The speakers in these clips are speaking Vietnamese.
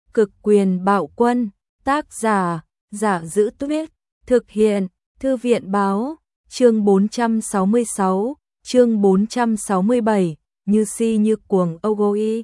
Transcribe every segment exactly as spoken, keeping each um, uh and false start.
Cực quyền bạo quân, tác giả, Giả Giữ Tuyết, thực hiện, Thư viện báo, chương bốn trăm sáu mươi sáu, chương bốn trăm sáu mươi bảy, như si như cuồng Ogoi.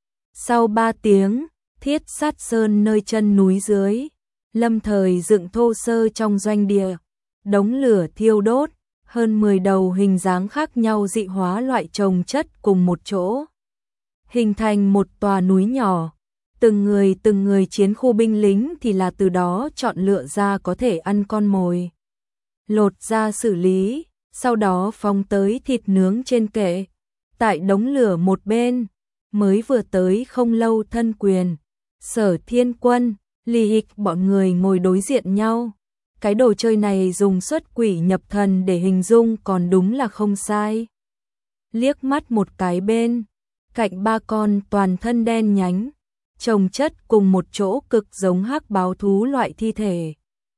Sau ba tiếng, Thiết Sát Sơn nơi chân núi dưới, lâm thời dựng thô sơ trong doanh địa, đống lửa thiêu đốt, hơn mười đầu hình dáng khác nhau dị hóa loại chồng chất cùng một chỗ, hình thành một tòa núi nhỏ. Từng người từng người chiến khu binh lính thì là từ đó chọn lựa ra có thể ăn con mồi, lột ra xử lý, sau đó phóng tới thịt nướng trên kệ. Tại đống lửa một bên, mới vừa tới không lâu Thân Quyền, Sở Thiên Quân, Lý Hịch bọn người ngồi đối diện nhau. Cái đồ chơi này dùng xuất quỷ nhập thần để hình dung còn đúng là không sai. Liếc mắt một cái bên, cạnh ba con toàn thân đen nhánh, chồng chất cùng một chỗ cực giống hắc báo thú loại thi thể.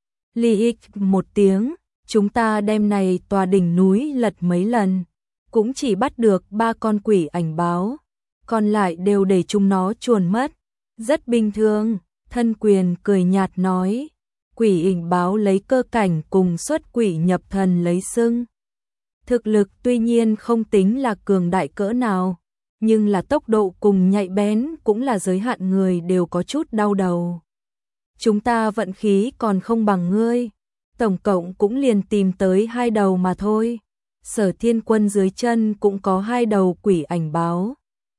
Lý Hịch một tiếng, chúng ta đem này tòa đỉnh núi lật mấy lần, cũng chỉ bắt được ba con quỷ ảnh báo, còn lại đều để chúng nó chuồn mất. Rất bình thường, Thân Quyền cười nhạt nói, quỷ ảnh báo lấy cơ cảnh cùng xuất quỷ nhập thần lấy xưng. Thực lực tuy nhiên không tính là cường đại cỡ nào, nhưng là tốc độ cùng nhạy bén cũng là giới hạn người đều có chút đau đầu. Chúng ta vận khí còn không bằng ngươi, tổng cộng cũng liền tìm tới hai đầu mà thôi. Sở Thiên Quân dưới chân cũng có hai đầu quỷ ảnh báo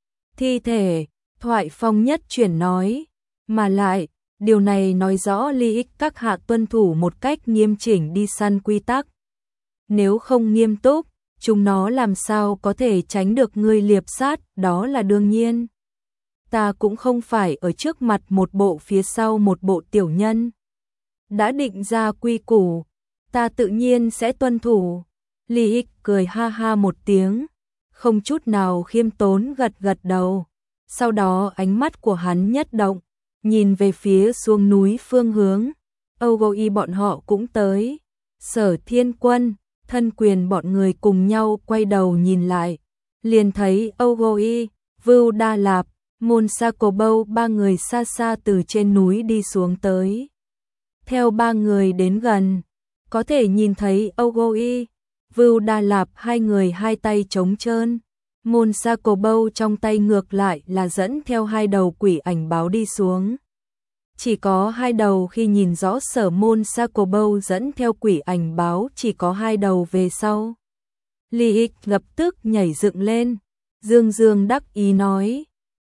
thi thể, Thoại Phong nhất chuyển nói, mà lại, điều này nói rõ Lý Hịch các hạ tuân thủ một cách nghiêm chỉnh đi săn quy tắc. Nếu không nghiêm túc, chúng nó làm sao có thể tránh được ngươi liệp sát, đó là đương nhiên. Ta cũng không phải ở trước mặt một bộ phía sau một bộ tiểu nhân. Đã định ra quy củ, ta tự nhiên sẽ tuân thủ. Lý Hịch cười ha ha một tiếng, không chút nào khiêm tốn gật gật đầu. Sau đó ánh mắt của hắn nhất động, nhìn về phía xuống núi phương hướng. Ogoi bọn họ cũng tới. Sở Thiên Quân, Thân Quyền bọn người cùng nhau quay đầu nhìn lại, liền thấy Ogoi, Vưu Đa Lạp, Môn Sa Cổ Bâu ba người xa xa từ trên núi đi xuống tới. Theo ba người đến gần, có thể nhìn thấy Ogoi, Vưu Đa Lạp hai người hai tay trống trơn, Môn Sa Cổ Bâu trong tay ngược lại là dẫn theo hai đầu quỷ ảnh báo đi xuống. Chỉ có hai đầu khi nhìn rõ Sở Môn Sa Cổ Bâu dẫn theo quỷ ảnh báo chỉ có hai đầu về sau. Lý Hịch lập tức nhảy dựng lên, dương dương đắc ý nói,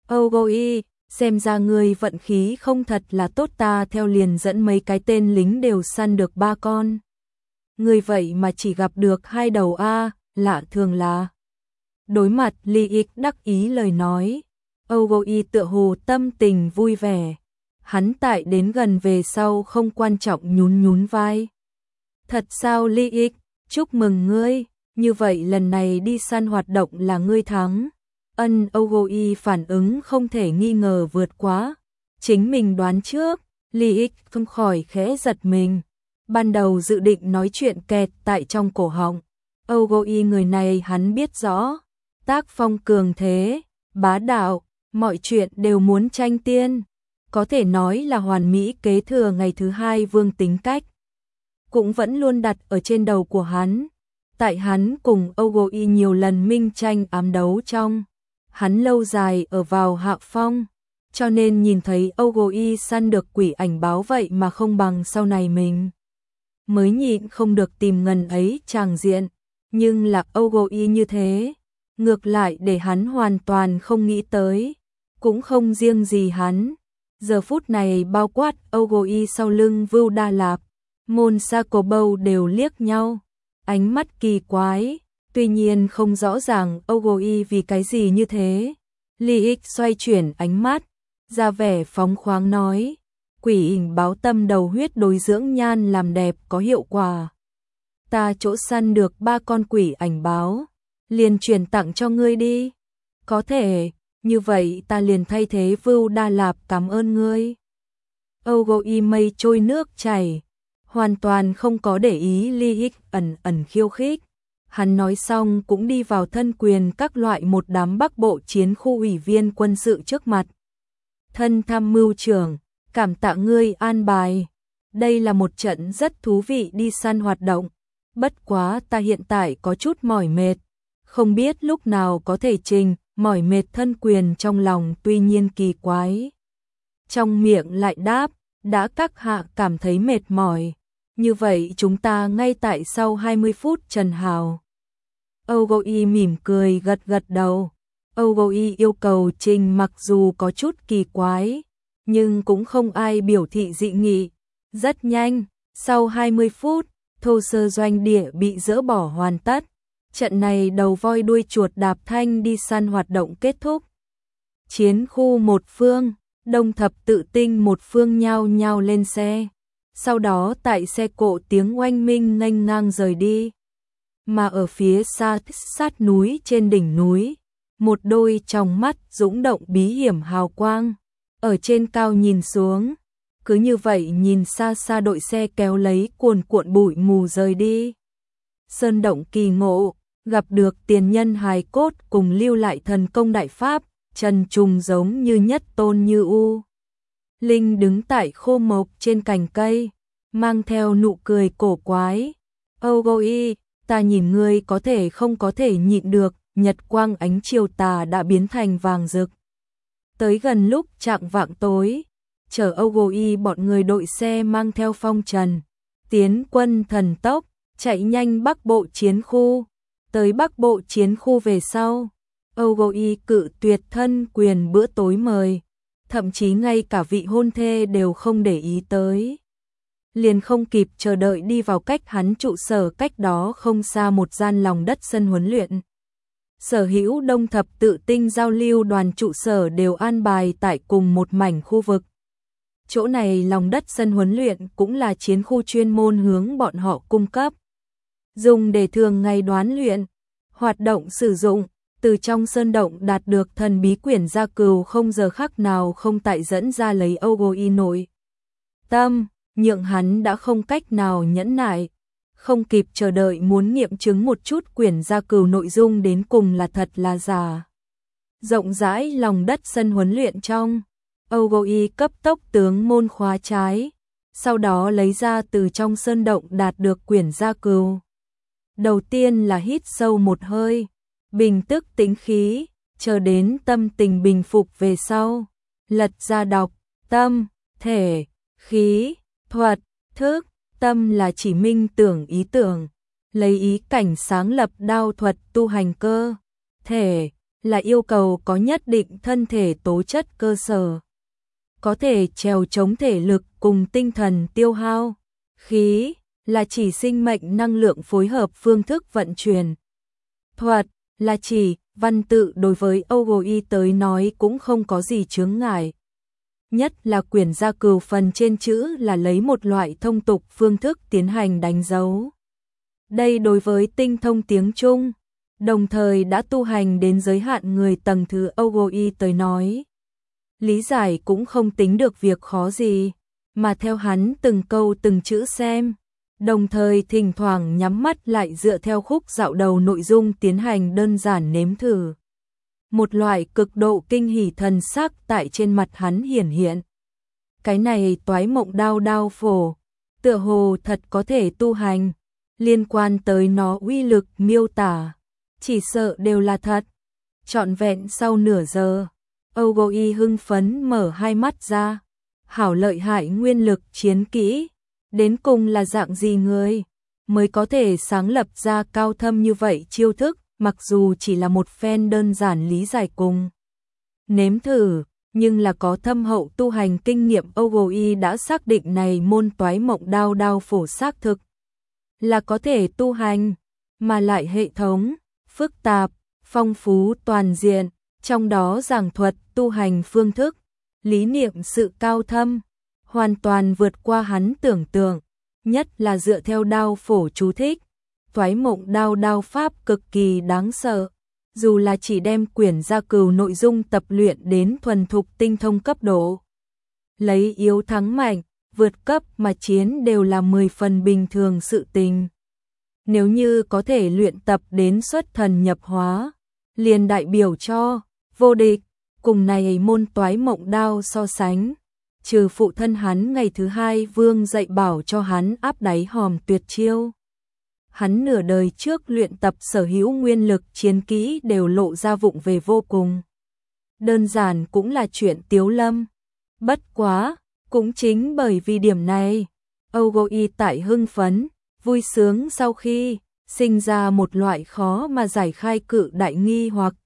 Ogoi, xem ra ngươi vận khí không thật là tốt, ta theo liền dẫn mấy cái tên lính đều săn được ba con. Ngươi vậy mà chỉ gặp được hai đầu a, lạ thường là. Đối mặt Lý Hịch đắc ý lời nói, Ogoi tựa hồ tâm tình vui vẻ. Hắn tại đến gần về sau không quan trọng nhún nhún vai. Thật sao Lý Hịch, chúc mừng ngươi, như vậy lần này đi săn hoạt động là ngươi thắng. Ân Ogoi phản ứng không thể nghi ngờ vượt quá chính mình đoán trước. Lý Hịch không khỏi khẽ giật mình, ban đầu dự định nói chuyện kẹt tại trong cổ họng. Ogoi người này hắn biết rõ, tác phong cường thế, bá đạo, mọi chuyện đều muốn tranh tiên, có thể nói là hoàn mỹ kế thừa ngày thứ hai vương tính cách, cũng vẫn luôn đặt ở trên đầu của hắn. Tại hắn cùng Ogoi nhiều lần minh tranh ám đấu trong, hắn lâu dài ở vào hạ phong, cho nên nhìn thấy Ogoi săn được quỷ ảnh báo vậy mà không bằng sau này mình, mới nhịn không được tìm ngần ấy tràng diện. Nhưng là Ogoi như thế, ngược lại để hắn hoàn toàn không nghĩ tới, cũng không riêng gì hắn. Giờ phút này bao quát Ogoi sau lưng Vưu Đa Lạp, Môn Sa Cổ Bâu đều liếc nhau, ánh mắt kỳ quái, tuy nhiên không rõ ràng Ogoi vì cái gì như thế. Lý Hịch xoay chuyển ánh mắt, ra vẻ phóng khoáng nói, quỷ ảnh báo tâm đầu huyết đối dưỡng nhan làm đẹp có hiệu quả. Ta chỗ săn được ba con quỷ ảnh báo, liền truyền tặng cho ngươi đi. Có thể, như vậy ta liền thay thế Vưu Đa Lạp cảm ơn ngươi. Ogoi mây trôi nước chảy, hoàn toàn không có để ý Lý Hịch ẩn ẩn khiêu khích. Hắn nói xong cũng đi vào Thân Quyền các loại một đám Bắc Bộ chiến khu ủy viên quân sự trước mặt. Thân tham mưu trưởng, cảm tạ ngươi an bài. Đây là một trận rất thú vị đi săn hoạt động. Bất quá ta hiện tại có chút mỏi mệt. Không biết lúc nào có thể trình, mỏi mệt thân quyền trong lòng tuy nhiên kỳ quái. Trong miệng lại đáp, đã các hạ cảm thấy mệt mỏi. Như vậy chúng ta ngay tại sau hai mươi phút Trần Hào. Âu Goi mỉm cười gật gật đầu. Âu Goi yêu cầu trình mặc dù có chút kỳ quái, nhưng cũng không ai biểu thị dị nghị. Rất nhanh, sau hai mươi phút, thô sơ doanh địa bị dỡ bỏ hoàn tất. Trận này đầu voi đuôi chuột đạp thanh đi săn hoạt động kết thúc. Chiến khu một phương, Đông Thập Tự Tinh một phương nhao nhao lên xe. Sau đó tại xe cộ tiếng oanh minh nghênh ngang rời đi. Mà ở phía xa sát núi trên đỉnh núi, một đôi tròng mắt dũng động bí hiểm hào quang. Ở trên cao nhìn xuống, cứ như vậy nhìn xa xa đội xe kéo lấy cuồn cuộn bụi mù rời đi. Sơn động kỳ ngộ, gặp được tiền nhân hài cốt cùng lưu lại thần công đại pháp, trần trùng giống như nhất tôn như u. Linh đứng tại khô mộc trên cành cây, mang theo nụ cười cổ quái. Âu Goi, ta nhìn ngươi có thể không có thể nhịn được, nhật quang ánh chiều tà đã biến thành vàng rực. Tới gần lúc chạng vạng tối, chở Âu Goi bọn người đội xe mang theo phong trần, tiến quân thần tốc, chạy nhanh Bắc Bộ chiến khu. Tới Bắc Bộ chiến khu về sau, Âu Goi cự tuyệt thân quyền bữa tối mời, thậm chí ngay cả vị hôn thê đều không để ý tới. Liền không kịp chờ đợi đi vào cách hắn trụ sở cách đó không xa một gian lòng đất sân huấn luyện. Sở hữu Đông Thập Tự Tinh giao lưu đoàn trụ sở đều an bài tại cùng một mảnh khu vực. Chỗ này lòng đất sân huấn luyện cũng là chiến khu chuyên môn hướng bọn họ cung cấp. Dùng để thường ngày đoán luyện, hoạt động sử dụng, từ trong sơn động đạt được thần bí quyển gia cừu không giờ khắc nào không tại dẫn ra lấy Âu Goi nội tâm, nhượng hắn đã không cách nào nhẫn nại, không kịp chờ đợi muốn nghiệm chứng một chút quyển gia cừu nội dung đến cùng là thật là giả. Rộng rãi lòng đất sân huấn luyện trong, Âu Goi cấp tốc tướng môn khóa trái, sau đó lấy ra từ trong sơn động đạt được quyển gia cừu. Đầu tiên là hít sâu một hơi, bình tức tĩnh khí, chờ đến tâm tình bình phục về sau, lật ra đọc, tâm, thể, khí, thuật, thức, tâm là chỉ minh tưởng ý tưởng, lấy ý cảnh sáng lập đao thuật tu hành cơ, thể là yêu cầu có nhất định thân thể tố chất cơ sở, có thể trèo chống thể lực cùng tinh thần tiêu hao, khí là chỉ sinh mệnh năng lượng phối hợp phương thức vận chuyển, thuật là chỉ văn tự đối với Âu Goi tới nói cũng không có gì chướng ngại. Nhất là quyển gia cừu phần trên chữ là lấy một loại thông tục phương thức tiến hành đánh dấu. Đây đối với tinh thông tiếng Trung, đồng thời đã tu hành đến giới hạn người tầng thứ Âu Goi tới nói. Lý giải cũng không tính được việc khó gì, mà theo hắn từng câu từng chữ xem, đồng thời thỉnh thoảng nhắm mắt lại dựa theo khúc dạo đầu nội dung tiến hành đơn giản nếm thử. Một loại cực độ kinh hỉ thần sắc tại trên mặt hắn hiển hiện. Cái này toái mộng đao đao phổ, tựa hồ thật có thể tu hành, liên quan tới nó uy lực miêu tả, chỉ sợ đều là thật. Trọn vẹn sau nửa giờ, Âu Goi hưng phấn mở hai mắt ra, hảo lợi hại nguyên lực chiến kỹ, đến cùng là dạng gì người mới có thể sáng lập ra cao thâm như vậy chiêu thức. Mặc dù chỉ là một phen đơn giản lý giải cùng nếm thử, nhưng là có thâm hậu tu hành kinh nghiệm Âu Goi đã xác định này môn toái mộng đao đao phổ xác thực là có thể tu hành, mà lại hệ thống, phức tạp, phong phú toàn diện, trong đó giảng thuật tu hành phương thức, lý niệm sự cao thâm, hoàn toàn vượt qua hắn tưởng tượng, nhất là dựa theo đao phổ chú thích. Toái mộng đao đao pháp cực kỳ đáng sợ, dù là chỉ đem quyển gia cừu nội dung tập luyện đến thuần thục tinh thông cấp độ. Lấy yếu thắng mạnh, vượt cấp mà chiến đều là mười phần bình thường sự tình. Nếu như có thể luyện tập đến xuất thần nhập hóa, liền đại biểu cho vô địch, cùng này môn toái mộng đao so sánh, trừ phụ thân hắn ngày thứ hai vương dạy bảo cho hắn áp đáy hòm tuyệt chiêu. Hắn nửa đời trước luyện tập sở hữu nguyên lực chiến kỹ đều lộ ra vụng về vô cùng. Đơn giản cũng là chuyện tiếu lâm. Bất quá, cũng chính bởi vì điểm này, Ogoi tại hưng phấn, vui sướng sau khi sinh ra một loại khó mà giải khai cự đại nghi hoặc.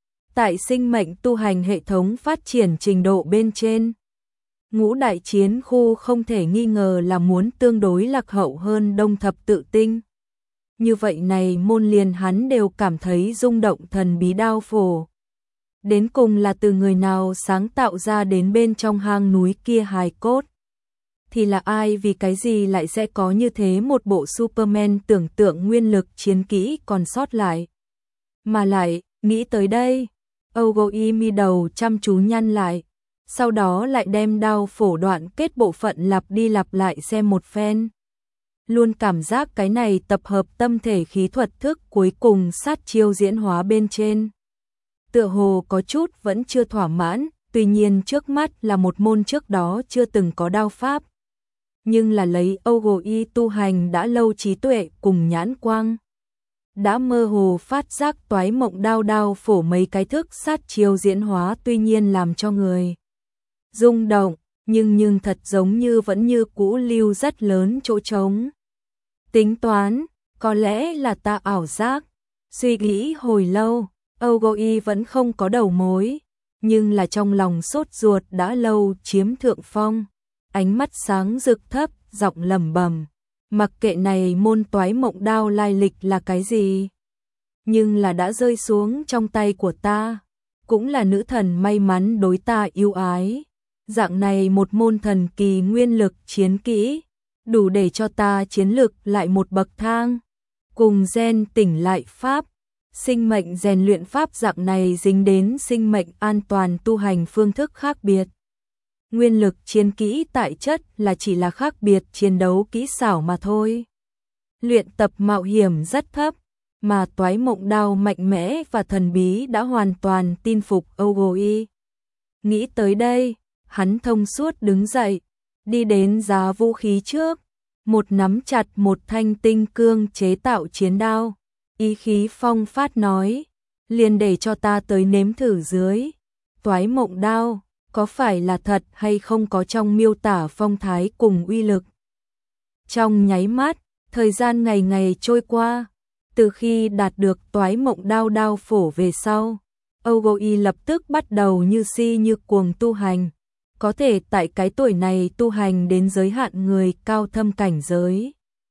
Tại sinh mệnh tu hành hệ thống phát triển trình độ bên trên, ngũ đại chiến khu không thể nghi ngờ là muốn tương đối lạc hậu hơn đông thập tự tinh. Như vậy này môn liền hắn đều cảm thấy rung động thần bí đao phổ. Đến cùng là từ người nào sáng tạo ra đến bên trong hang núi kia hài cốt. Thì là ai vì cái gì lại sẽ có như thế một bộ Superman tưởng tượng nguyên lực chiến kỹ còn sót lại. Mà lại, nghĩ tới đây, Ogoi mi đầu chăm chú nhăn lại, sau đó lại đem đao phổ đoạn kết bộ phận lặp đi lặp lại xem một phen. Luôn cảm giác cái này tập hợp tâm thể khí thuật thức cuối cùng sát chiêu diễn hóa bên trên. Tựa hồ có chút vẫn chưa thỏa mãn, tuy nhiên trước mắt là một môn trước đó chưa từng có đao pháp. Nhưng là lấy Ogoi tu hành đã lâu trí tuệ cùng nhãn quang. Đã mơ hồ phát giác toái mộng đao đao phổ mấy cái thức sát chiêu diễn hóa tuy nhiên làm cho người rung động, nhưng nhưng thật giống như vẫn như cũ lưu rất lớn chỗ trống. Tính toán, có lẽ là ta ảo giác. Suy nghĩ hồi lâu, Ogoi vẫn không có đầu mối, nhưng là trong lòng sốt ruột đã lâu chiếm thượng phong. Ánh mắt sáng rực thấp, giọng lẩm bẩm, mặc kệ này môn toái mộng đao lai lịch là cái gì, nhưng là đã rơi xuống trong tay của ta, cũng là nữ thần may mắn đối ta yêu ái. Dạng này một môn thần kỳ nguyên lực chiến kỹ, đủ để cho ta chiến lực lại một bậc thang. Cùng gen tỉnh lại pháp, sinh mệnh rèn luyện pháp dạng này dính đến sinh mệnh an toàn tu hành phương thức khác biệt. Nguyên lực chiến kỹ tại chất là chỉ là khác biệt chiến đấu kỹ xảo mà thôi. Luyện tập mạo hiểm rất thấp, mà toái mộng đao mạnh mẽ và thần bí đã hoàn toàn tin phục Ogoi. Nghĩ tới đây, hắn thông suốt đứng dậy, đi đến giá vũ khí trước, một nắm chặt một thanh tinh cương chế tạo chiến đao, ý khí phong phát nói, liền để cho ta tới nếm thử dưới. Toái mộng đao, có phải là thật hay không có trong miêu tả phong thái cùng uy lực. Trong nháy mắt, thời gian ngày ngày trôi qua, từ khi đạt được toái mộng đao đao phổ về sau, Ogoi lập tức bắt đầu như si như cuồng tu hành. Có thể tại cái tuổi này tu hành đến giới hạn người cao thâm cảnh giới.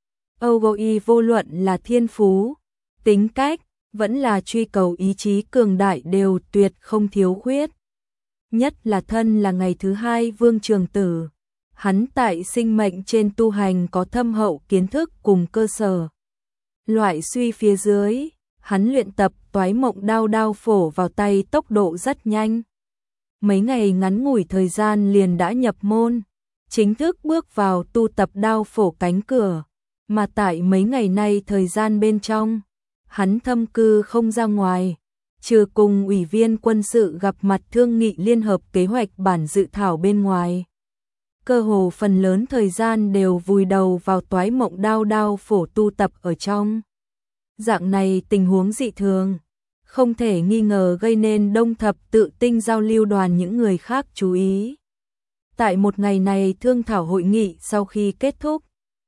Ogoi vô luận là thiên phú, tính cách, vẫn là truy cầu ý chí cường đại đều tuyệt không thiếu khuyết. Nhất là thân là ngày thứ hai vương trường tử, hắn tại sinh mệnh trên tu hành có thâm hậu kiến thức cùng cơ sở. Loại suy phía dưới, hắn luyện tập toái mộng đao đao phổ vào tay tốc độ rất nhanh. Mấy ngày ngắn ngủi thời gian liền đã nhập môn, chính thức bước vào tu tập đao phổ cánh cửa, mà tại mấy ngày nay thời gian bên trong, hắn thâm cư không ra ngoài, trừ cùng ủy viên quân sự gặp mặt thương nghị liên hợp kế hoạch bản dự thảo bên ngoài. Cơ hồ phần lớn thời gian đều vùi đầu vào toái mộng đao đao phổ tu tập ở trong. Dạng này tình huống dị thường, không thể nghi ngờ gây nên đông thập tự tinh giao lưu đoàn những người khác chú ý. Tại một ngày này thương thảo hội nghị sau khi kết thúc,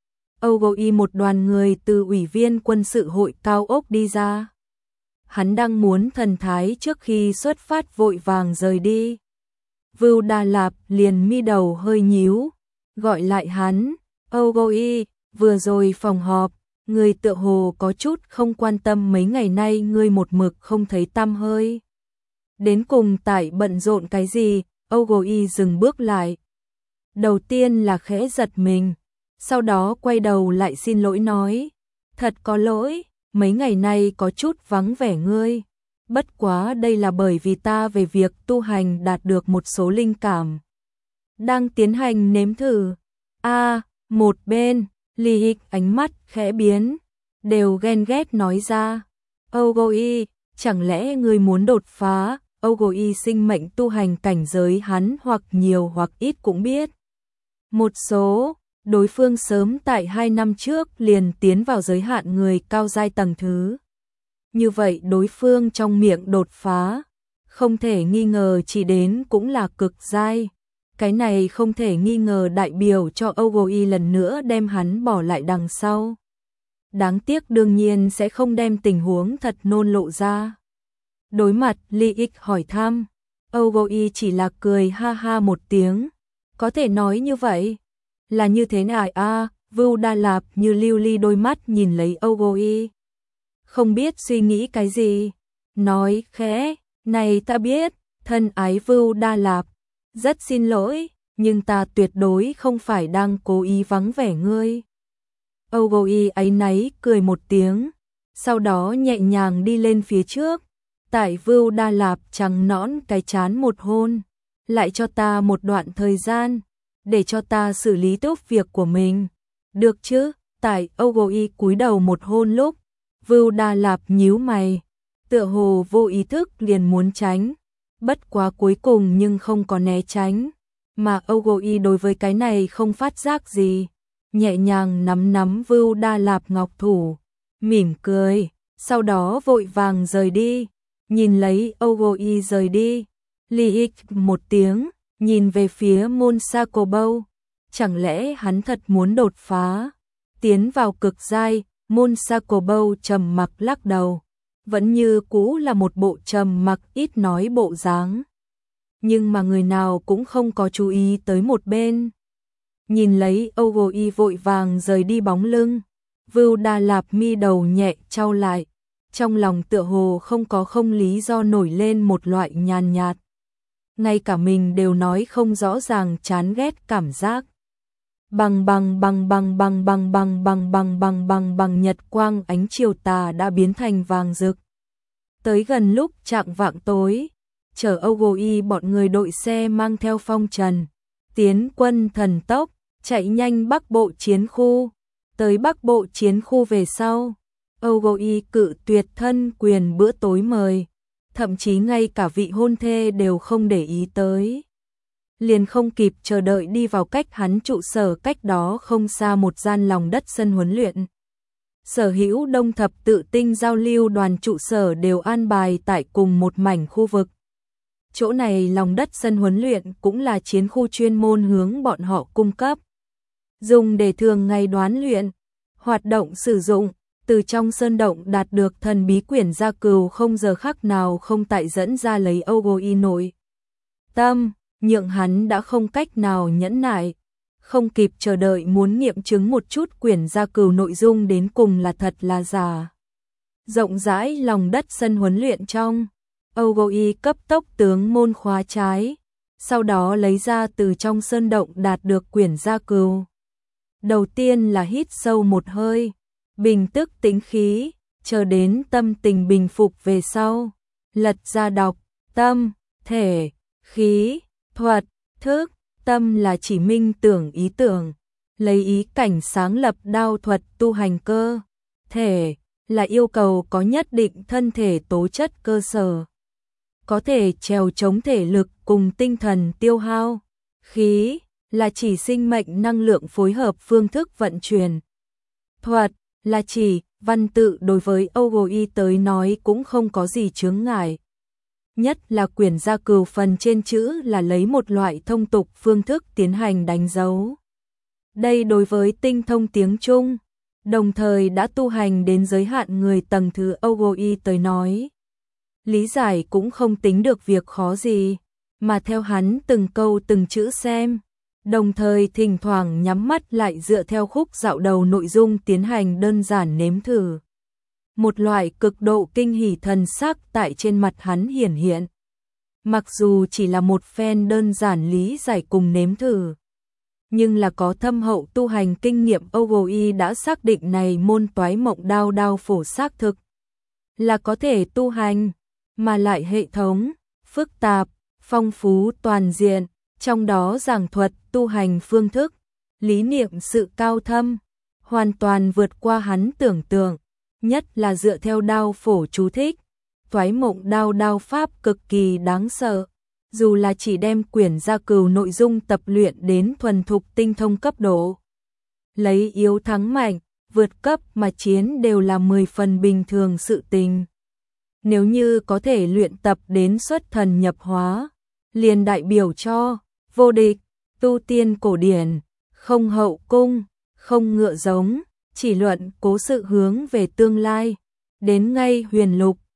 Ogoi một đoàn người từ ủy viên quân sự hội cao ốc đi ra. Hắn đang muốn thần thái trước khi xuất phát vội vàng rời đi. Vưu Đà Lạp liền mi đầu hơi nhíu, gọi lại hắn, Ogoi, vừa rồi phòng họp, người tựa hồ có chút không quan tâm mấy ngày nay ngươi một mực không thấy tăm hơi. Đến cùng tại bận rộn cái gì, Ogoi dừng bước lại. Đầu tiên là khẽ giật mình, sau đó quay đầu lại xin lỗi nói, thật có lỗi, mấy ngày nay có chút vắng vẻ ngươi. Bất quá đây là bởi vì ta về việc tu hành đạt được một số linh cảm. Đang tiến hành nếm thử. A, à, một bên, Ly Hịch ánh mắt khẽ biến, đều ghen ghét nói ra. Ogoi, chẳng lẽ ngươi muốn đột phá, Ogoi sinh mệnh tu hành cảnh giới hắn hoặc nhiều hoặc ít cũng biết. Một số, đối phương sớm tại hai năm trước liền tiến vào giới hạn người cao giai tầng thứ. Như vậy đối phương trong miệng đột phá, không thể nghi ngờ chỉ đến cũng là cực giai. Cái này không thể nghi ngờ đại biểu cho Ogoi lần nữa đem hắn bỏ lại đằng sau. Đáng tiếc đương nhiên sẽ không đem tình huống thật nôn lộ ra. Đối mặt Ly Ích hỏi thăm, Ogoi chỉ là cười ha ha một tiếng. Có thể nói như vậy? Là như thế nào a? Vưu Đa Lạp như lưu ly đôi mắt nhìn lấy Ogoi. Không biết suy nghĩ cái gì. Nói khẽ, này ta biết, thân ái Vưu Đa Lạp. Rất xin lỗi, nhưng ta tuyệt đối không phải đang cố ý vắng vẻ ngươi. Ogoi áy náy cười một tiếng, sau đó nhẹ nhàng đi lên phía trước. Tại Vưu Đa Lạp trắng nõn cái chán một hôn, lại cho ta một đoạn thời gian, để cho ta xử lý tốt việc của mình. Được chứ? Tại Ogoi cúi đầu một hôn lúc, Vưu Đa Lạp nhíu mày, tựa hồ vô ý thức liền muốn tránh, bất quá cuối cùng nhưng không có né tránh, mà Ogoi đối với cái này không phát giác gì, nhẹ nhàng nắm nắm Vưu Đa Lạp ngọc thủ, mỉm cười, sau đó vội vàng rời đi. Nhìn lấy Ogoi rời đi, Ly Ích một tiếng, nhìn về phía môn Sakobou, chẳng lẽ hắn thật muốn đột phá, tiến vào cực giai? Môn Sakobou trầm mặc lắc đầu, vẫn như cũ là một bộ trầm mặc ít nói bộ dáng. Nhưng mà người nào cũng không có chú ý tới một bên. Nhìn lấy Ogoi vội vàng rời đi bóng lưng, Vưu Đa Lạp mi đầu nhẹ chau lại, trong lòng tựa hồ không có không lý do nổi lên một loại nhàn nhạt. Ngay cả mình đều nói không rõ ràng chán ghét cảm giác. Bằng bằng bằng bằng bằng bằng bằng bằng bằng bằng bằng bằng nhật quang ánh chiều tà đã biến thành vàng rực. Tới gần lúc chạng vạng tối, chở Ogoi bọn người đội xe mang theo phong trần, tiến quân thần tốc, chạy nhanh Bắc Bộ chiến khu. Tới Bắc Bộ chiến khu về sau, Ogoi cự tuyệt thân quyền bữa tối mời, thậm chí ngay cả vị hôn thê đều không để ý tới. Liền không kịp chờ đợi đi vào cách hắn trụ sở cách đó không xa một gian lòng đất sân huấn luyện. Sở hữu đông thập tự tinh giao lưu đoàn trụ sở đều an bài tại cùng một mảnh khu vực. Chỗ này lòng đất sân huấn luyện cũng là chiến khu chuyên môn hướng bọn họ cung cấp. Dùng để thường ngày đoán luyện, hoạt động sử dụng, từ trong sơn động đạt được thần bí quyển gia cừu không giờ khắc nào không tại dẫn ra lấy Ogoi nội tâm, nhượng hắn đã không cách nào nhẫn nại, không kịp chờ đợi muốn nghiệm chứng một chút quyển gia cừu nội dung đến cùng là thật là giả. Rộng rãi lòng đất sân huấn luyện trong, Ogoi cấp tốc tướng môn khóa trái, sau đó lấy ra từ trong sơn động đạt được quyển gia cừu. Đầu tiên là hít sâu một hơi, bình tức tĩnh khí, chờ đến tâm tình bình phục về sau, lật ra đọc, tâm, thể, khí, thuật, thức, tâm là chỉ minh tưởng ý tưởng, lấy ý cảnh sáng lập đao thuật tu hành cơ, thể là yêu cầu có nhất định thân thể tố chất cơ sở, có thể trèo chống thể lực cùng tinh thần tiêu hao, khí là chỉ sinh mệnh năng lượng phối hợp phương thức vận chuyển, thuật là chỉ văn tự đối với Ogoi tới nói cũng không có gì chướng ngại. Nhất là quyển gia cừu phần trên chữ là lấy một loại thông tục phương thức tiến hành đánh dấu. Đây đối với tinh thông tiếng Trung, đồng thời đã tu hành đến giới hạn người tầng thứ Ogoi tới nói. Lý giải cũng không tính được việc khó gì, mà theo hắn từng câu từng chữ xem, đồng thời thỉnh thoảng nhắm mắt lại dựa theo khúc dạo đầu nội dung tiến hành đơn giản nếm thử. Một loại cực độ kinh hỉ thần sắc tại trên mặt hắn hiển hiện. Mặc dù chỉ là một phen đơn giản lý giải cùng nếm thử, nhưng là có thâm hậu tu hành kinh nghiệm Ogoi đã xác định này môn toái mộng đao đao phổ xác thực là có thể tu hành, mà lại hệ thống, phức tạp, phong phú toàn diện, trong đó giảng thuật tu hành phương thức, lý niệm sự cao thâm, hoàn toàn vượt qua hắn tưởng tượng, nhất là dựa theo đao phổ chú thích, Toái Mộng Đao đao pháp cực kỳ đáng sợ. Dù là chỉ đem quyển gia cừu nội dung tập luyện đến thuần thục tinh thông cấp độ, lấy yếu thắng mạnh, vượt cấp mà chiến đều là mười phần bình thường sự tình. Nếu như có thể luyện tập đến xuất thần nhập hóa, liền đại biểu cho vô địch, tu tiên cổ điển, không hậu cung, không ngựa giống, chỉ luận cố sự hướng về tương lai, đến ngay huyền lục,